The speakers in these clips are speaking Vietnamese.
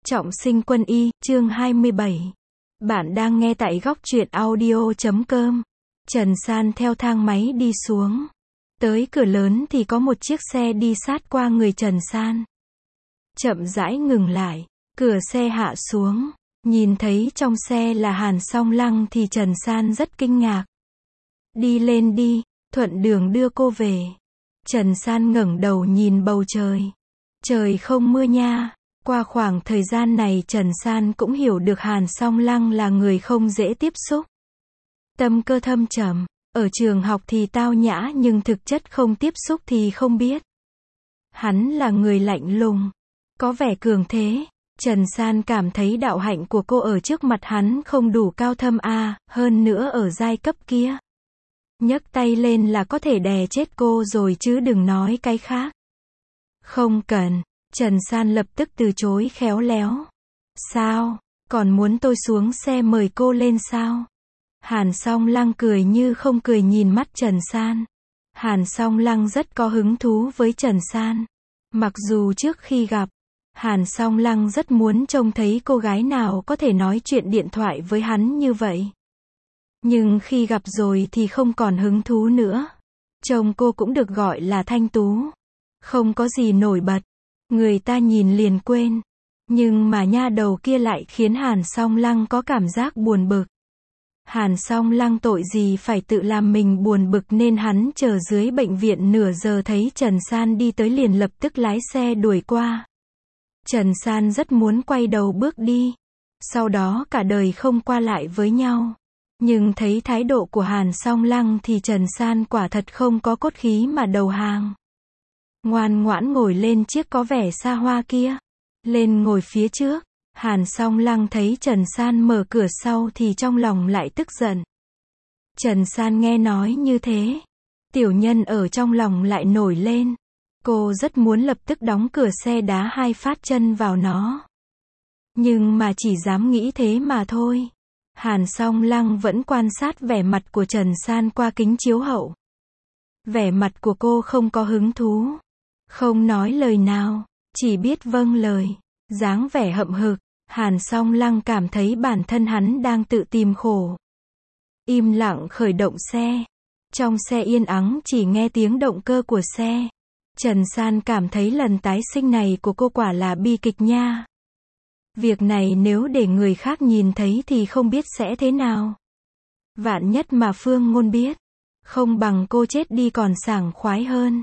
Trọng sinh quân y, chương 27. Bạn đang nghe tại góc truyện audio.com. Trần San theo thang máy đi xuống. Tới cửa lớn thì có một chiếc xe đi sát qua người Trần San. Chậm rãi ngừng lại, cửa xe hạ xuống. Nhìn thấy trong xe là Hàn Song Lăng thì Trần San rất kinh ngạc. Đi lên đi, thuận đường đưa cô về. Trần San ngẩng đầu nhìn bầu trời. Trời không mưa nha. Qua khoảng thời gian này Trần San cũng hiểu được Hàn Song Lăng là người không dễ tiếp xúc. Tâm cơ thâm trầm, ở trường học thì tao nhã nhưng thực chất không tiếp xúc thì không biết. Hắn là người lạnh lùng, có vẻ cường thế. Trần San cảm thấy đạo hạnh của cô ở trước mặt hắn không đủ cao thâm hơn nữa ở giai cấp kia. Nhấc tay lên là có thể đè chết cô rồi chứ đừng nói cái khác. Không cần. Trần San lập tức từ chối khéo léo. Sao? Còn muốn tôi xuống xe mời cô lên sao? Hàn Song Lăng cười như không cười nhìn mắt Trần San. Hàn Song Lăng rất có hứng thú với Trần San. Mặc dù trước khi gặp, Hàn Song Lăng rất muốn trông thấy cô gái nào có thể nói chuyện điện thoại với hắn như vậy. Nhưng khi gặp rồi thì không còn hứng thú nữa. Trông cô cũng được gọi là thanh tú. Không có gì nổi bật. Người ta nhìn liền quên. Nhưng mà nha đầu kia lại khiến Hàn Song Lăng có cảm giác buồn bực. Hàn Song Lăng tội gì phải tự làm mình buồn bực nên hắn chờ dưới bệnh viện nửa giờ thấy Trần San đi tới liền lập tức lái xe đuổi qua. Trần San rất muốn quay đầu bước đi. Sau đó cả đời không qua lại với nhau. Nhưng thấy thái độ của Hàn Song Lăng thì Trần San quả thật không có cốt khí mà đầu hàng. Ngoan ngoãn ngồi lên chiếc có vẻ xa hoa kia. Lên ngồi phía trước. Hàn Song Lăng thấy Trần San mở cửa sau thì trong lòng lại tức giận. Trần San nghe nói như thế. Tiểu nhân ở trong lòng lại nổi lên. Cô rất muốn lập tức đóng cửa xe đá hai phát chân vào nó. Nhưng mà chỉ dám nghĩ thế mà thôi. Hàn Song Lăng vẫn quan sát vẻ mặt của Trần San qua kính chiếu hậu. Vẻ mặt của cô không có hứng thú. Không nói lời nào, chỉ biết vâng lời. Dáng vẻ hậm hực, Hàn Song Lăng cảm thấy bản thân hắn đang tự tìm khổ. Im lặng khởi động xe. Trong xe yên ắng chỉ nghe tiếng động cơ của xe. Trần San cảm thấy lần tái sinh này của cô quả là bi kịch nha. Việc này nếu để người khác nhìn thấy thì không biết sẽ thế nào. Vạn nhất mà Phương Ngôn biết, không bằng cô chết đi còn sảng khoái hơn.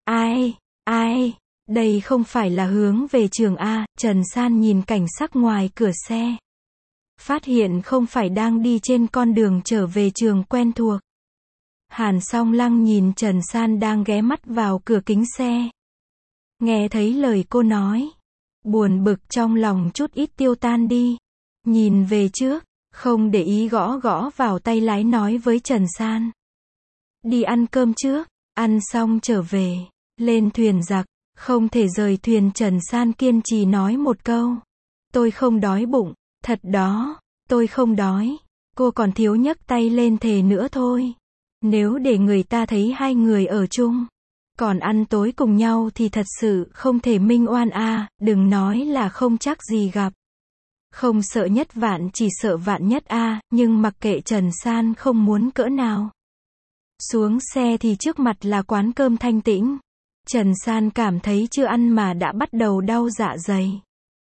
Ai, đây không phải là hướng về trường A. Trần San nhìn cảnh sắc ngoài cửa xe. Phát hiện không phải đang đi trên con đường trở về trường quen thuộc. Hàn Song Lăng nhìn Trần San đang ghé mắt vào cửa kính xe. Nghe thấy lời cô nói. Buồn bực trong lòng chút ít tiêu tan đi. Nhìn về trước, không để ý gõ gõ vào tay lái nói với Trần San. Đi ăn cơm trước, ăn xong trở về. Lên thuyền giặc, không thể rời thuyền. Trần San kiên trì nói một câu. Tôi không đói bụng, thật đó, tôi không đói. Cô còn thiếu nhấc tay lên thề nữa thôi. Nếu để người ta thấy hai người ở chung, còn ăn tối cùng nhau thì thật sự không thể minh oan đừng nói là không chắc gì gặp. Không sợ nhất vạn chỉ sợ vạn nhất nhưng mặc kệ Trần San không muốn cỡ nào. Xuống xe thì trước mặt là quán cơm thanh tĩnh. Trần San cảm thấy chưa ăn mà đã bắt đầu đau dạ dày.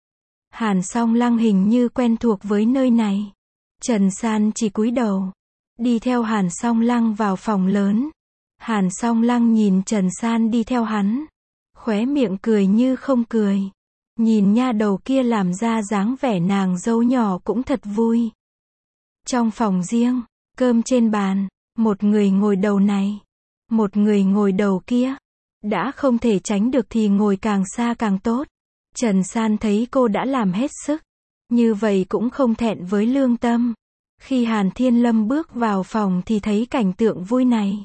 Hàn Song Lăng hình như quen thuộc với nơi này. Trần San chỉ cúi đầu. Đi theo Hàn Song Lăng vào phòng lớn. Hàn Song Lăng nhìn Trần San đi theo hắn. Khóe miệng cười như không cười. Nhìn nha đầu kia làm ra dáng vẻ nàng dâu nhỏ cũng thật vui. Trong phòng riêng, cơm trên bàn. Một người ngồi đầu này. Một người ngồi đầu kia. Đã không thể tránh được thì ngồi càng xa càng tốt. Trần San thấy cô đã làm hết sức. Như vậy cũng không thẹn với lương tâm. Khi Hàn Thiên Lâm bước vào phòng thì thấy cảnh tượng vui này.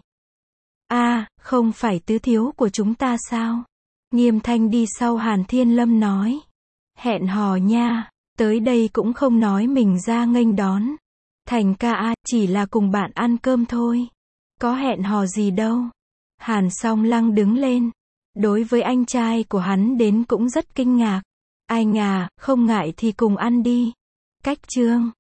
Không phải tứ thiếu của chúng ta sao? Nghiêm Thanh đi sau Hàn Thiên Lâm nói. Hẹn hò nha, tới đây cũng không nói mình ra nghênh đón. Thành ca chỉ là cùng bạn ăn cơm thôi. Có hẹn hò gì đâu. Hàn Song Lăng đứng lên. Đối với anh trai của hắn đến cũng rất kinh ngạc. Anh à, không ngại thì cùng ăn đi. Cách chương